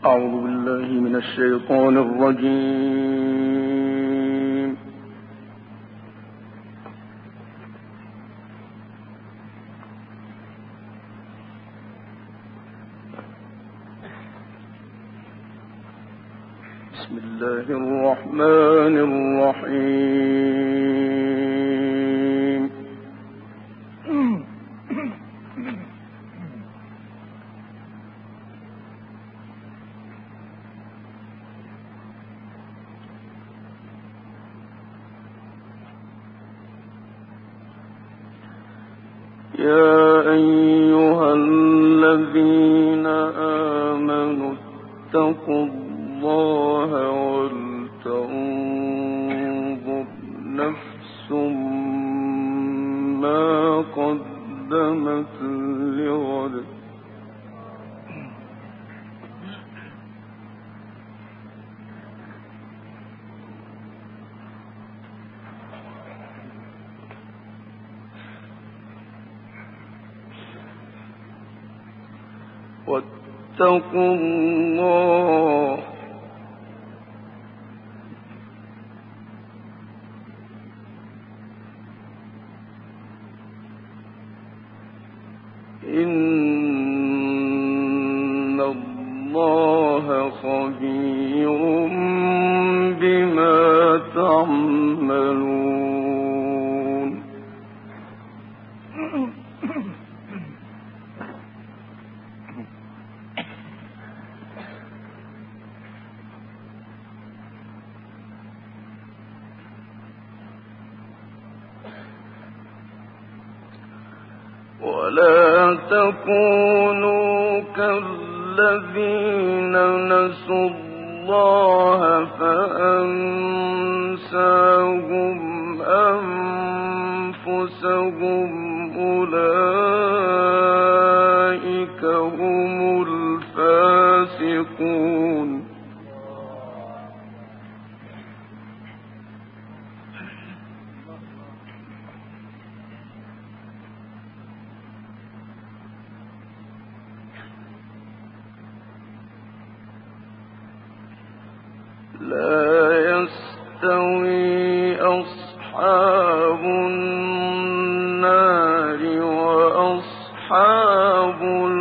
أعوذ بالله من الشيطان الرجيم. بسم الله الرحمن الرحيم. يا أيها الذين آمنوا اتقوا الله ولتنظر نفس ما قدمت لغد واتقوا الله إن الله خبير بما تعملون. ولا تكونوا كالذين نسوا الله فأنساهم أنفسهم أولئك هم الفاسقون. لا يستوي أصحاب النار وأصحاب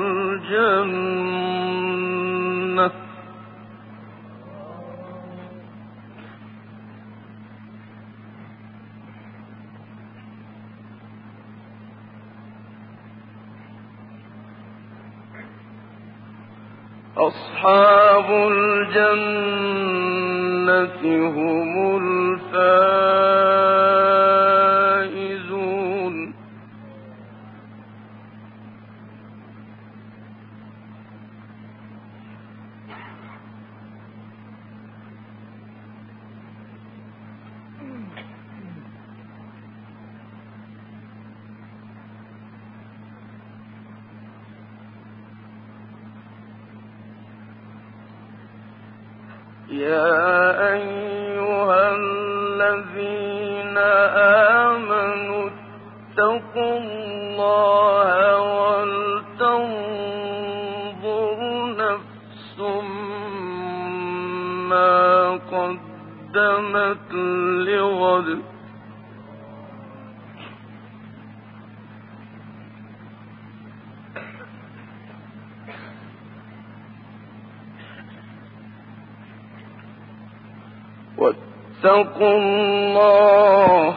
الجنة أصحاب الجنة هم الفائزون. يا أيها الذين آمنوا اتقوا الله ولتنظر نفس ما قدمت لغد واتقوا الله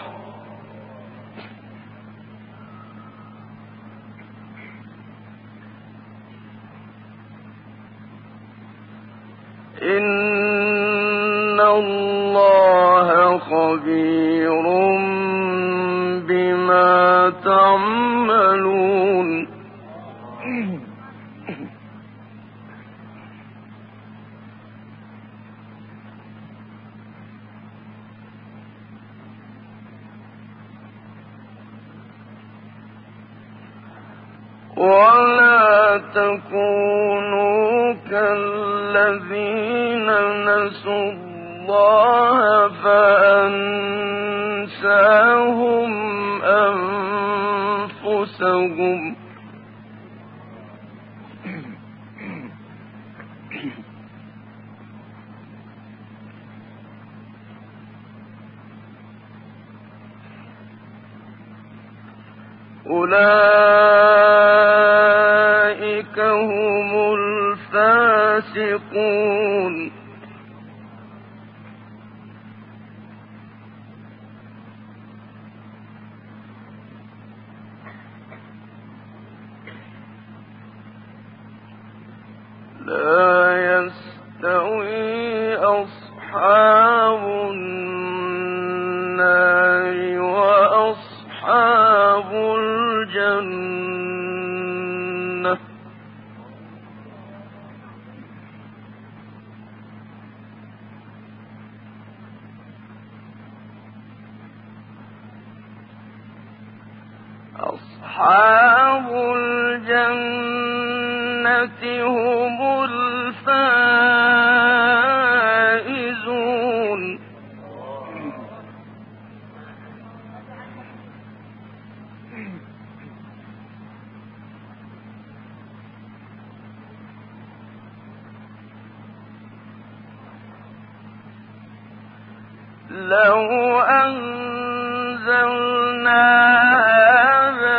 إن الله خبير بما تعملون. ولا تكونوا كالذين نسوا الله فأنساهم أنفسهم أولئك هم الفاسقون. لا يستوي أصحاب النار وأصحاب الجنة أصحاب الجنة هم الفائزون. لو أنزلنا هذا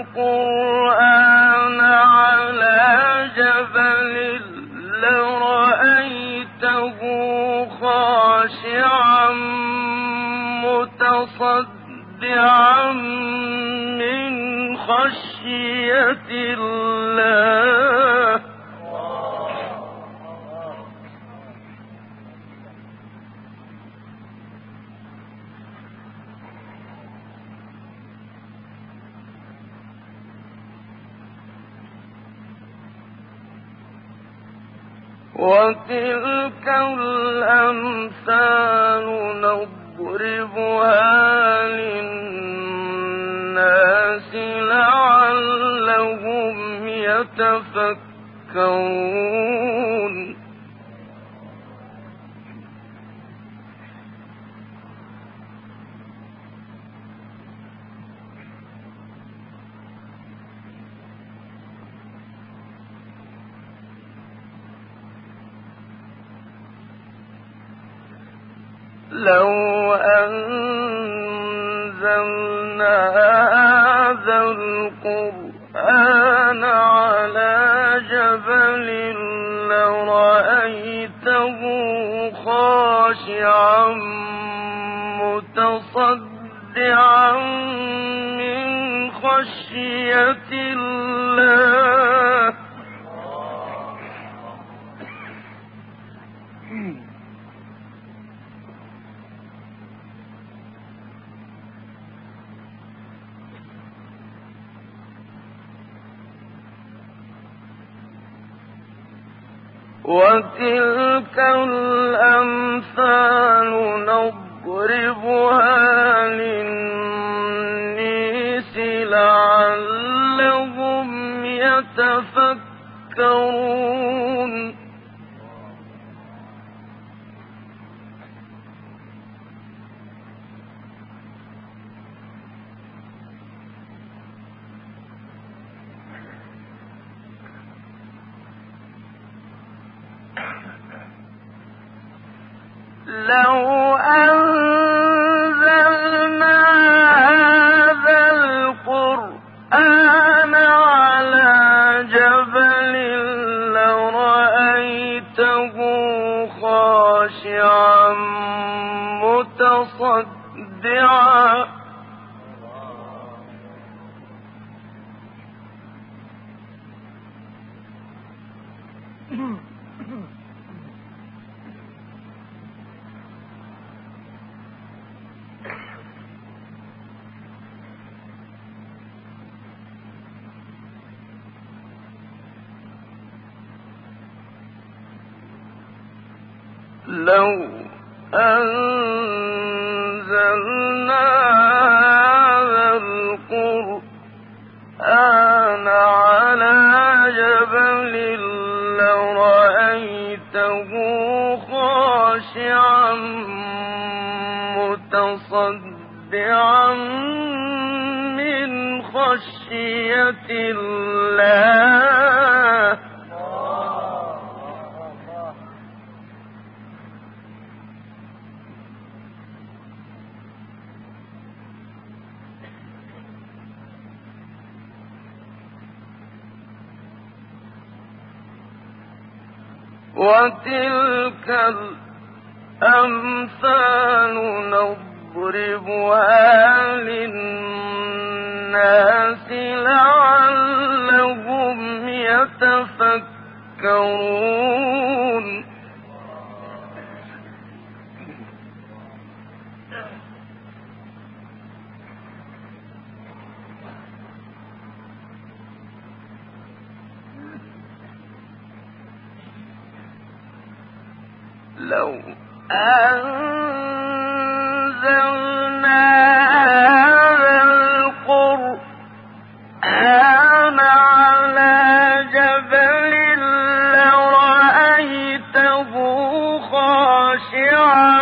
القرآن على جبل لرأيته خاشعا متصدعا من خشية الله. وتلك الأمثال نضربها للناس لعلهم يتفكرون. لو أنزلنا هذا القرآن على جبل لرأيته خاشعا متصدعا من خشية الله. وتلك الأمثال نضربها للناس لعلهم يتفكرون. لو أنزلنا هذا القرآن على جبل لرأيته خاشعا متصدعا لو أنزلنا هذا القرآن على جبل لرأيته خاشعا متصدعا من خشية الله. وتلك الأمثال نضربها للناس لعلهم يتفكرون لو أنزلنا هذا القرآن على جبل لرأيته خاشعا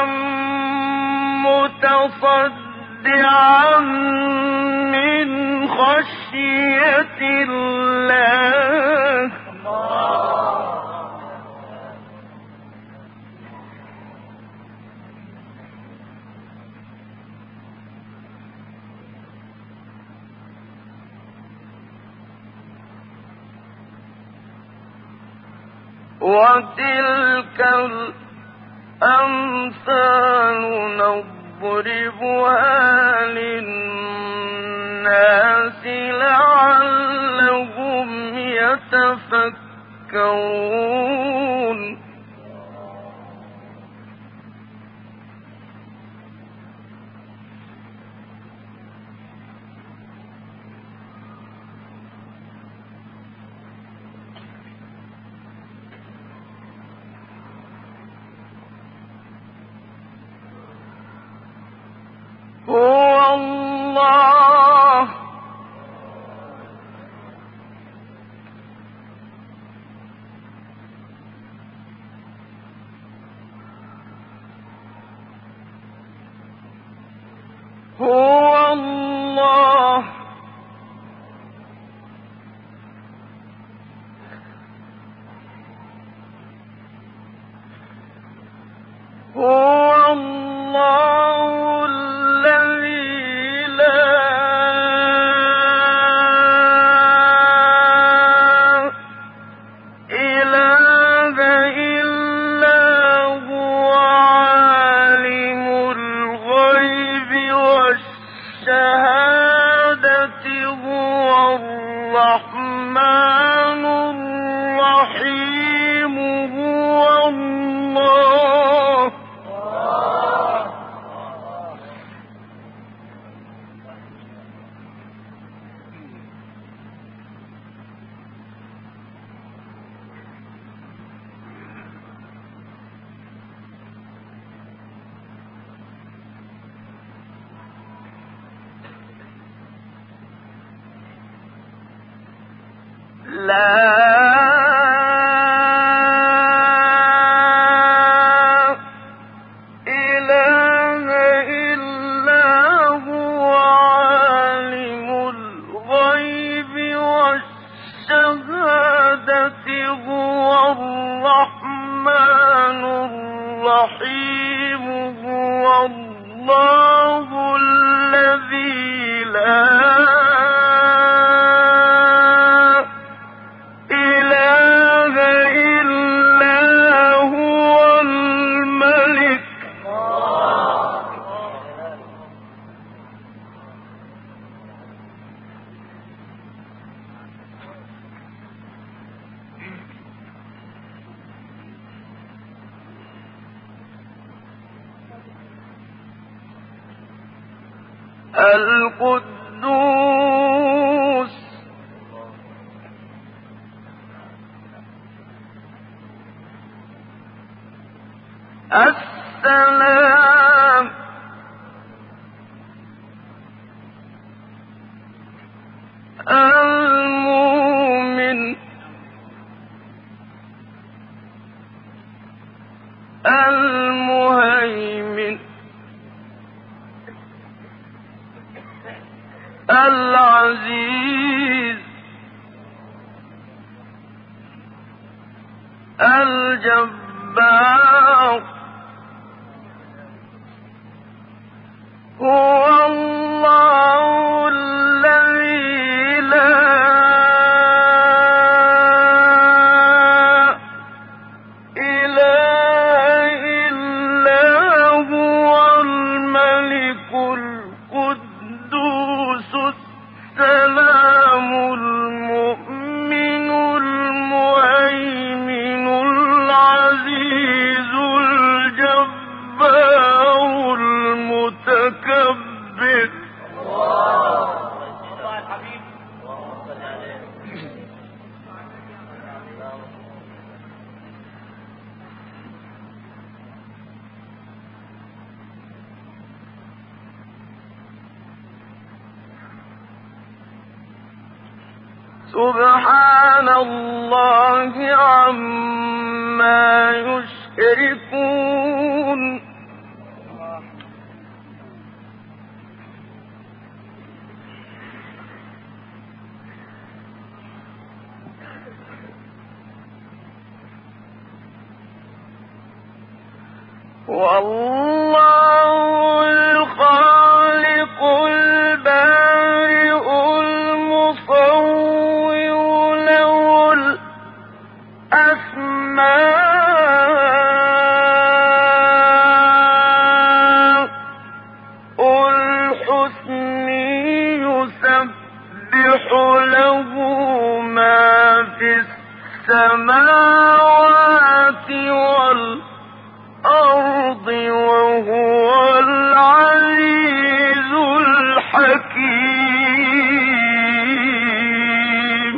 متصدعا من خشية الله وتلك الأمثال نضربها للناس لعلهم يتفكرون هو الله هو الله هو الله الذي لا إله إلا هو عالم الغيب والشهادة هو الرحمن الرحيم هو الله الرحمن الرحيم هو الله الذي لا إله إلا هو الملك القدوس السلام المؤمن المهيمن العزيز الجبار هو الله الذي لا سبحان الله عما يشركون والله الخالق البارئ المصور له الأسماء الحسن يسبح له ما في السماوات والأرض وهو العزيز الحكيم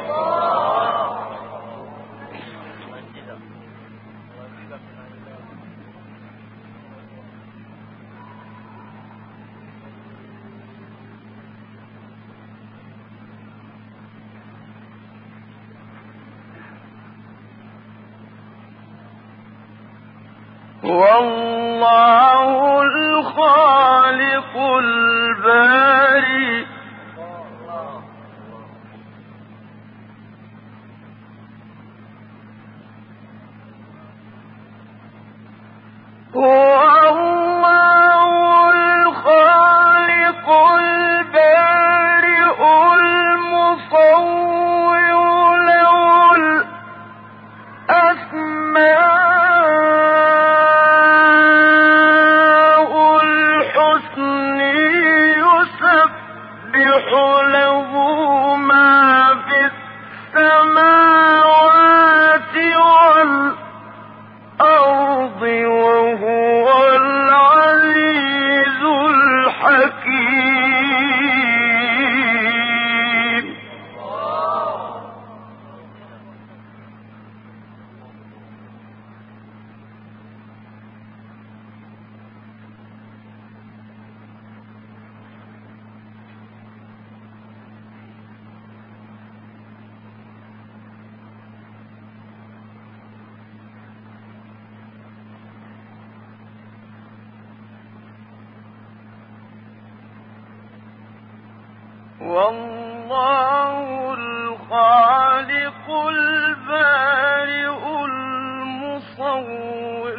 والله الخالق البارئ هو الله الخالق البارئ المصور له الأسماء الحسن يسبح له ما في السماوات والأرض وهو العزيز الحكيم والله الخالق البارئ المصور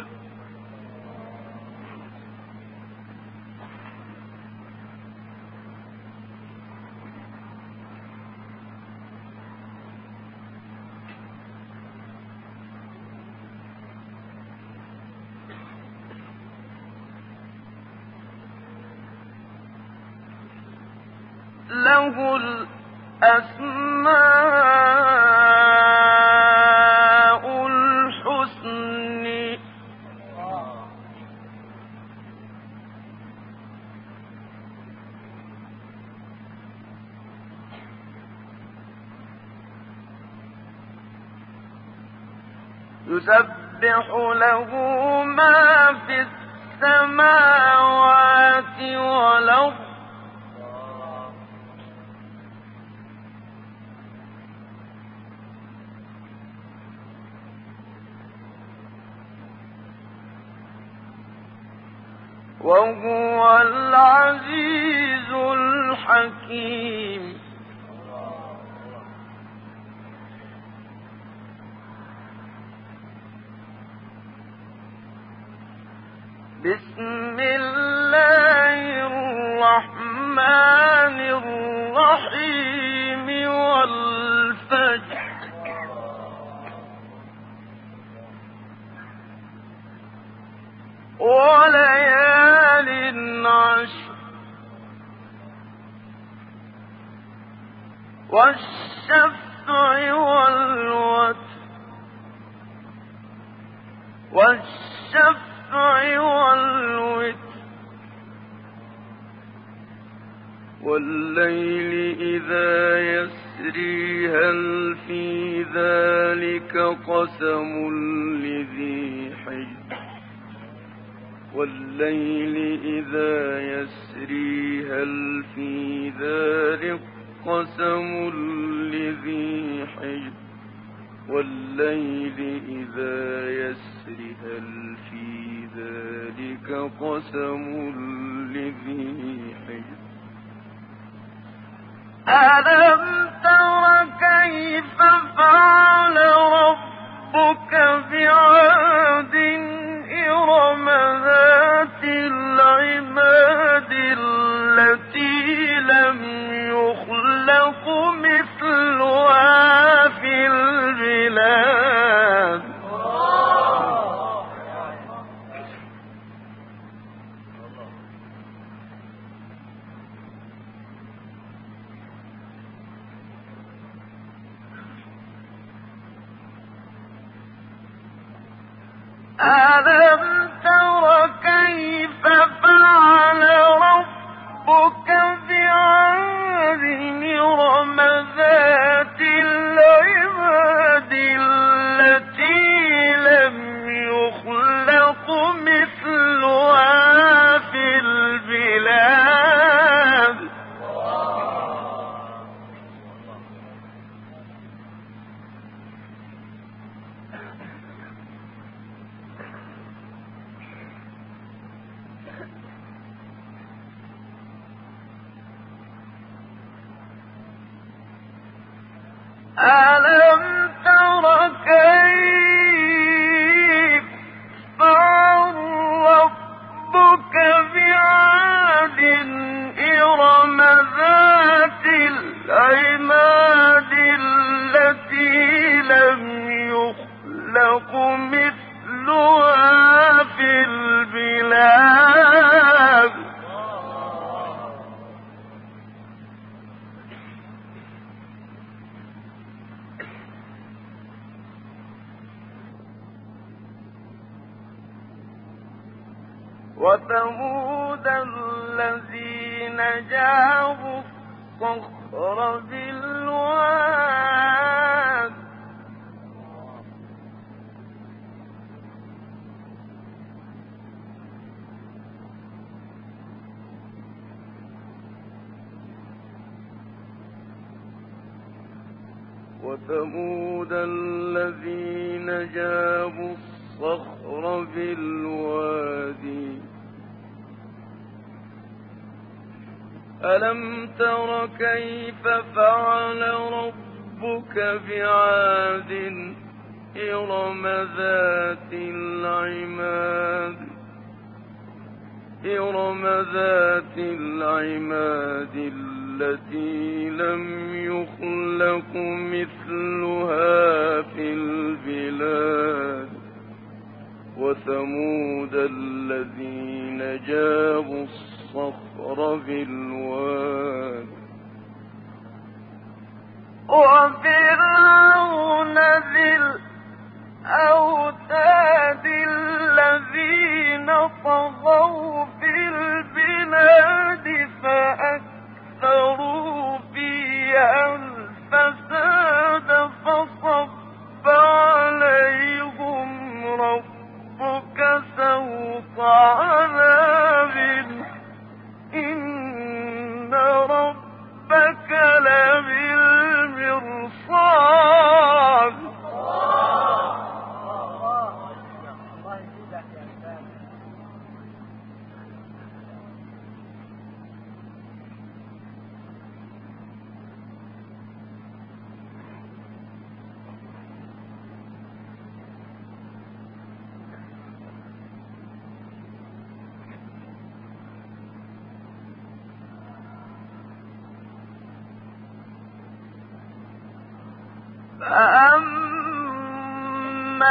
له الأسماء الحسن يسبح له ما في السماوات والأرض وهو العزيز الحكيم بسم الله الرحمن الرحيم والفجر وليال عشر والشفع والوتر والوتر والليل إذا يسري هل في ذلك قسم لذي حجر والليل إذا يسري هل في ذلك قسم لذي حجر والليل إذا يسر هل في ذلك قسم لذي حجر ألم تر كيف فعل ربك بعاد إرم ذات العماد التي لم يخلق مثلها في البلاد ألم تر كيف فعل ربك بعاد إرم ذات العماد التي لم يخلق مثلها في البلاد ألم تر كيف فعل ربك بعاد إرم ذات العماد التي لم يخلق مثلها في البلاد وثمود الذين جابوا الصخر بالواد وثمود الذين جابوا الصخر بالوادي ألم تر كيف فعل ربك بعاد إرم ذات العماد التي لم يخلق مثلها في البلاد وثمود الذين جابوا الصخر بالواد وفرعون ذي الأوتاد الذين طغوا في البلاد فأكثروا فيها الفساد فصب عليهم ربك سوط عذاب إن ربك لبالمرصاد فأما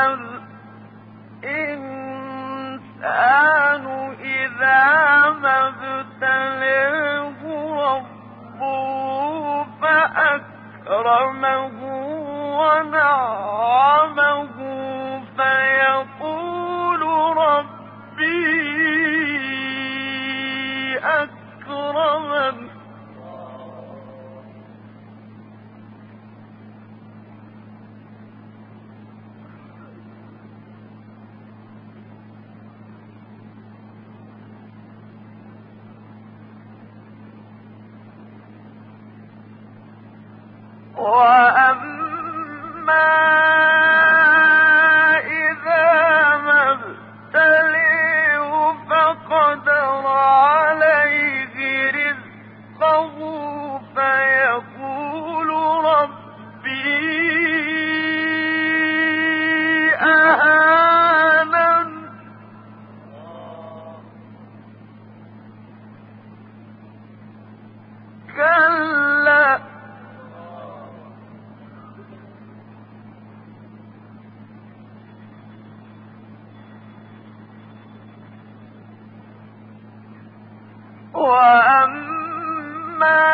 الإنسان إذا ما ابتلاه ربه فأكرمه ونعمه فيقول ربي أكرمن وأما إذا ما ابتليه فقدر عليه رزقه فيقول ربي أهانن كلا وأما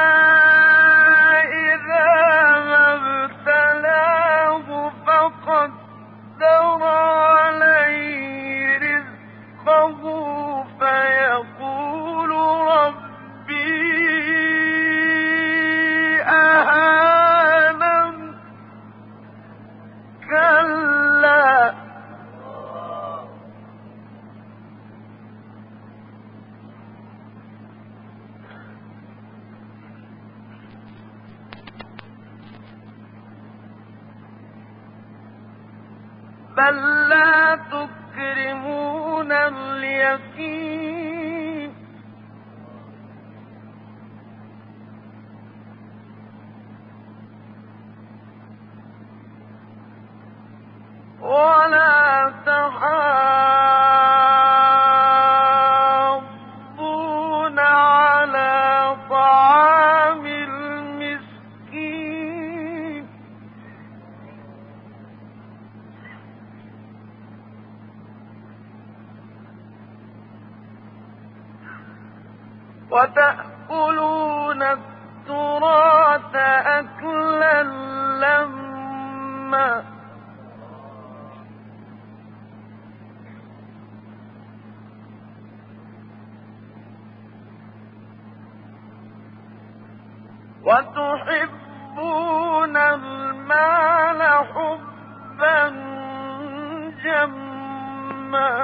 إذا ما ابتلاه فقدر عليه رزقه فيقول ربي أهانن كلا بل لا تكرمون اليتيم ولا تحاضون على طعام المسكين وتأكلون التراث أكلا لما وتحبون المال حبا جما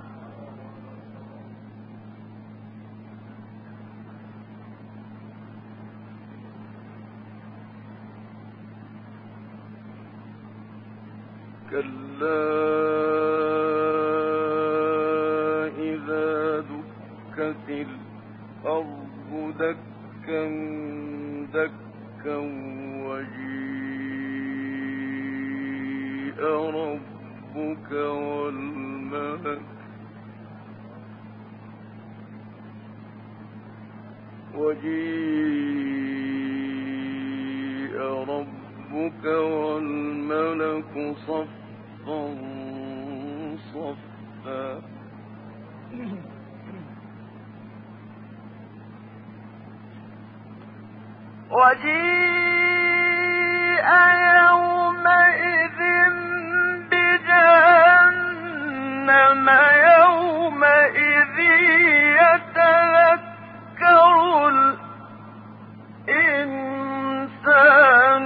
كلا إذا دكت الأرض دكا دكا وجيء ربك والملك صفا صفا وجيء يومئذ بجهنم يومئذ يتذكر الإنسان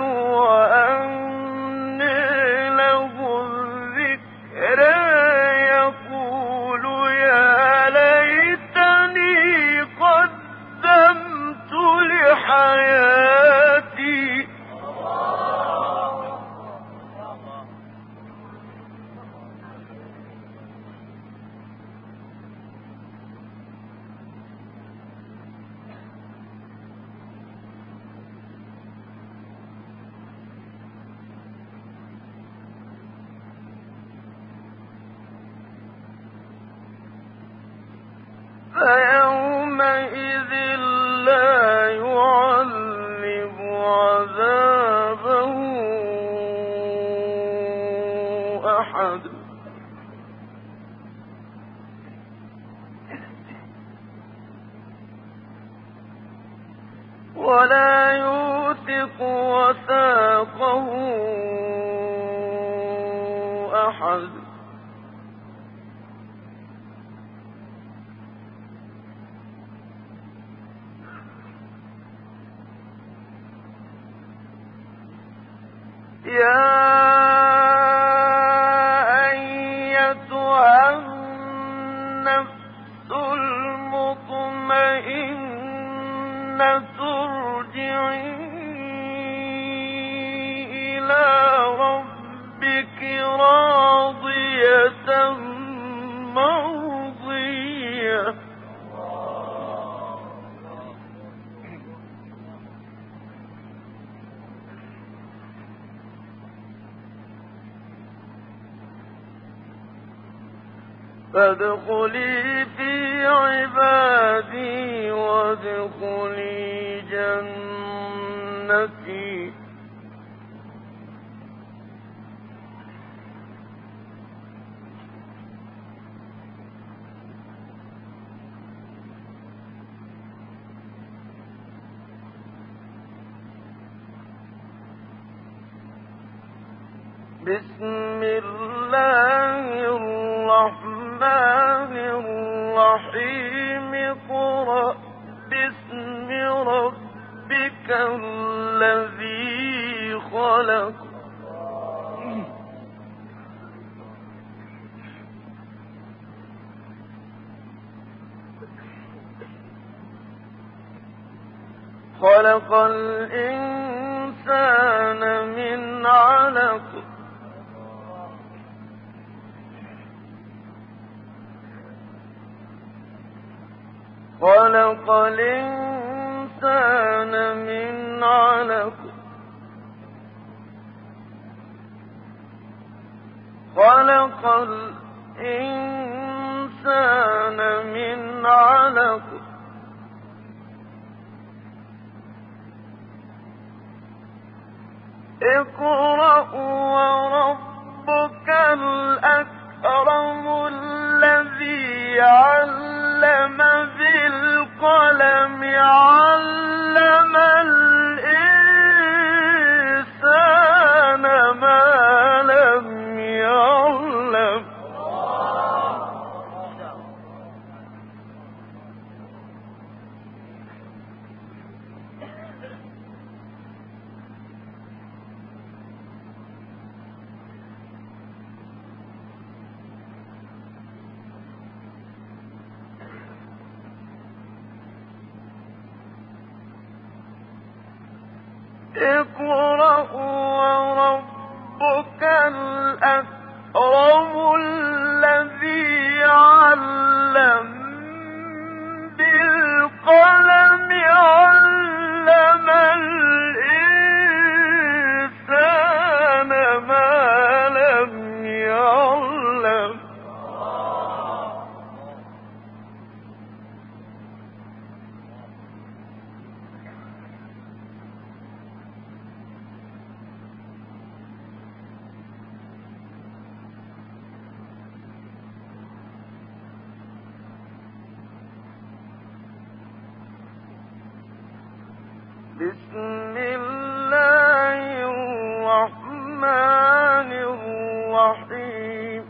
وأنى له الذكرى يقول يا ليتني قدمت لحياتي فيومئذ لا يعذب عذابه أحد ولا يوثق وثاقه أحد يا أيتها النفس المطمئنة ارجعي ربك راضية مرضية فادخلي في عبادي وادخلي جنتي بسم الله الرحمن الرحيم اقرأ باسم ربك الذي خلق خلق الإنسان من علق خلق الإنسان من علق خلق الإنسان من علق اقرأ وربك الأكرم الذي علم بالقلم علم الإنسان ما لم يعلم اقرأ وربك الأكرم الذي علم بالقلم علم الإنسان ما لم يعلم بسم الله الرحمن الرحيم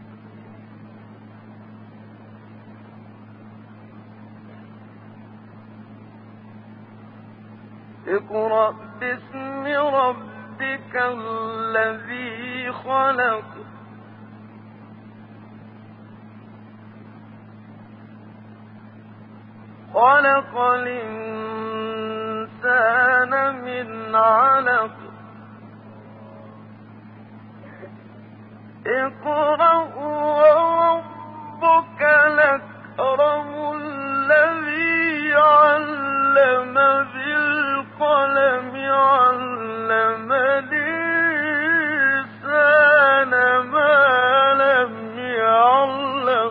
اقرأ باسم ربك الذي خلق خلق الإنسان من علق اقرأ وربك الأكرم الذي علم بالقلم علم الإنسان ما لم يعلم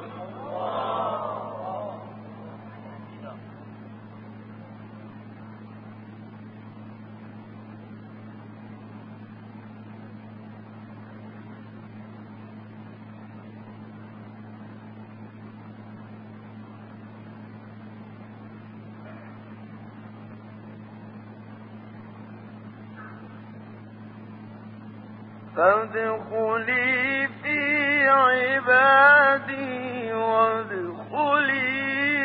فادخلي في عبادي وادخلي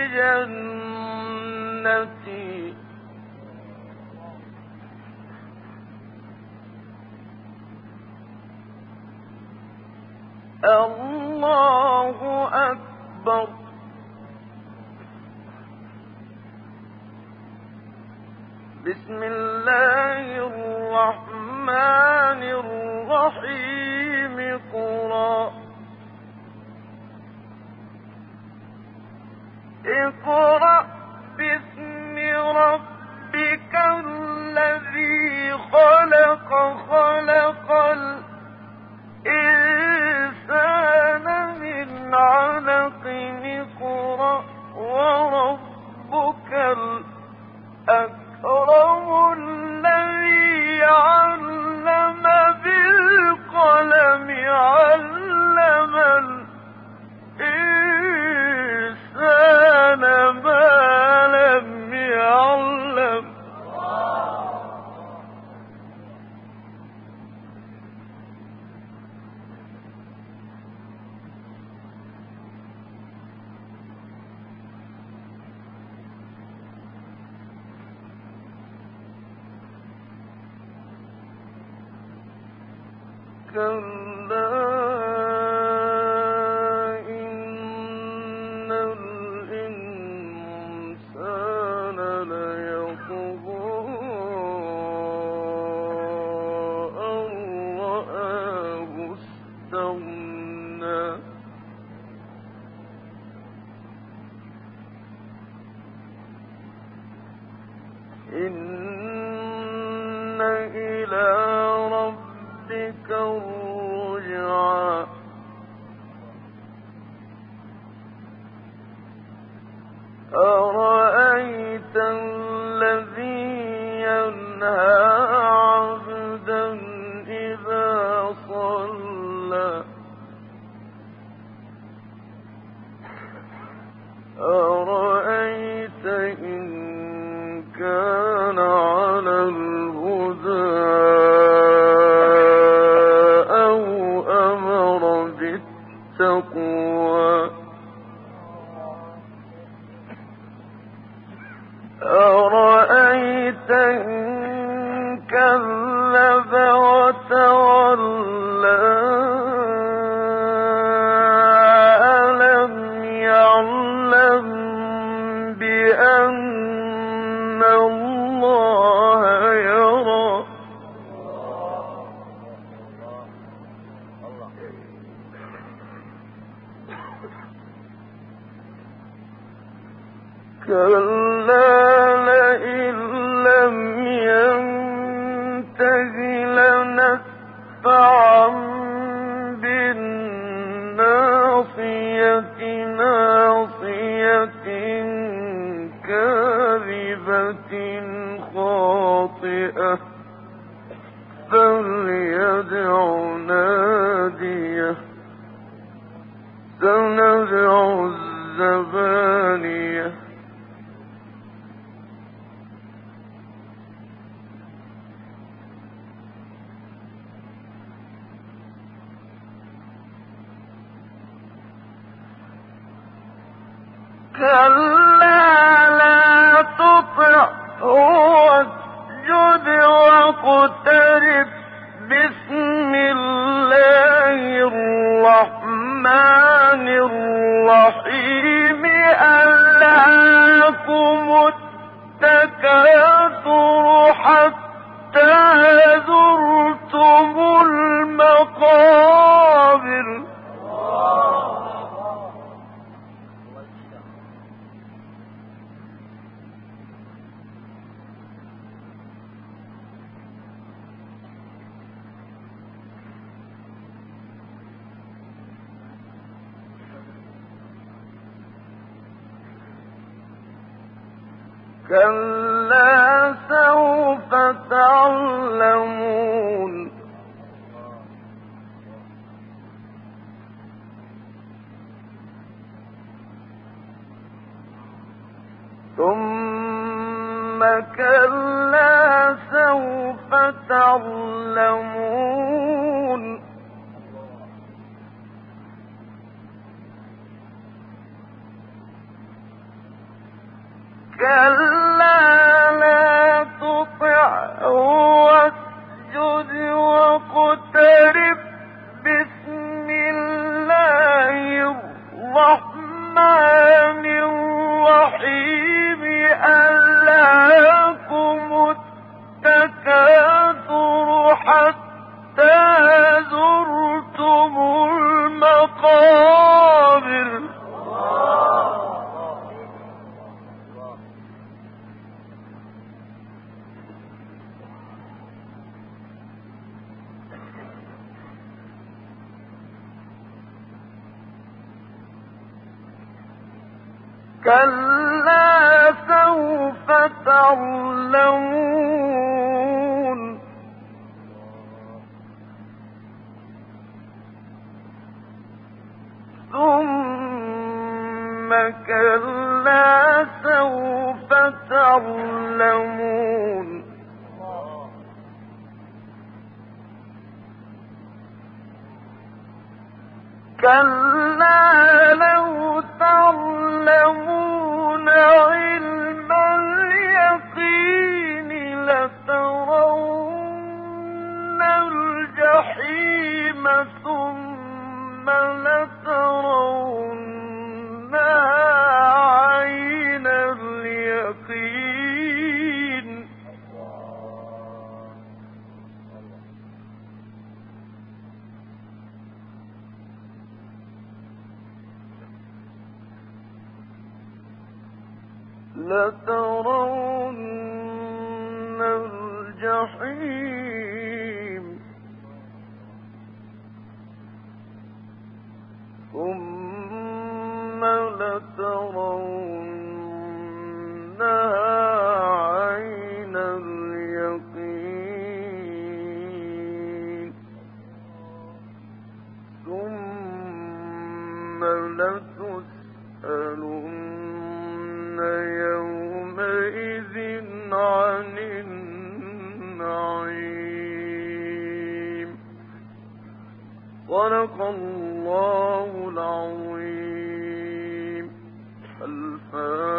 جنتي الله أكبر بسم الله الرحمن الرحيم كثيرا اقرأ باسم ربك الذي خلق خلق الإنسان من علق اقرأ وربك الأكرم الذي علم بالقلم علم الإنسان ما لم يعلم كلا إن الإنسان ليطغى أن رآه استغنى إن إلى ربك الرجعى أرأيت الذي ينهى عبدا إذا صلى أرأيت إن كان على الهدى أو أمر بالتقوى أرأيت إن كذب وتولى ألم يعلم بأن الله يرى كلا لئن لم ينته لنسفعا بالناصية ناصية كاذبة خاطئة فليدع ناديه سندع الزبانية كلا لا تطعه واسجد واقترب بسم الله الرحمن الرحيم ألهاكم التكاثر حتى زرتم المقابر كلا سوف تعلمون ثم كلا سوف تعلمون كلا لا تطعه واسجد واقترب بسم الله الرحمن الرحيم ألهاكم التكاثر حتى زرتم كلا سوف تعلمون ثم كلا سوف تعلمون كلا لو تعلمون علم اليقين لترون الجحيم ثم لترونها عين اليقين لترون الجحيم ثم لترونها عين اليقين ثم لتسألن يومئذ عن النعيم. صدق الله العظيم. الفاتحة.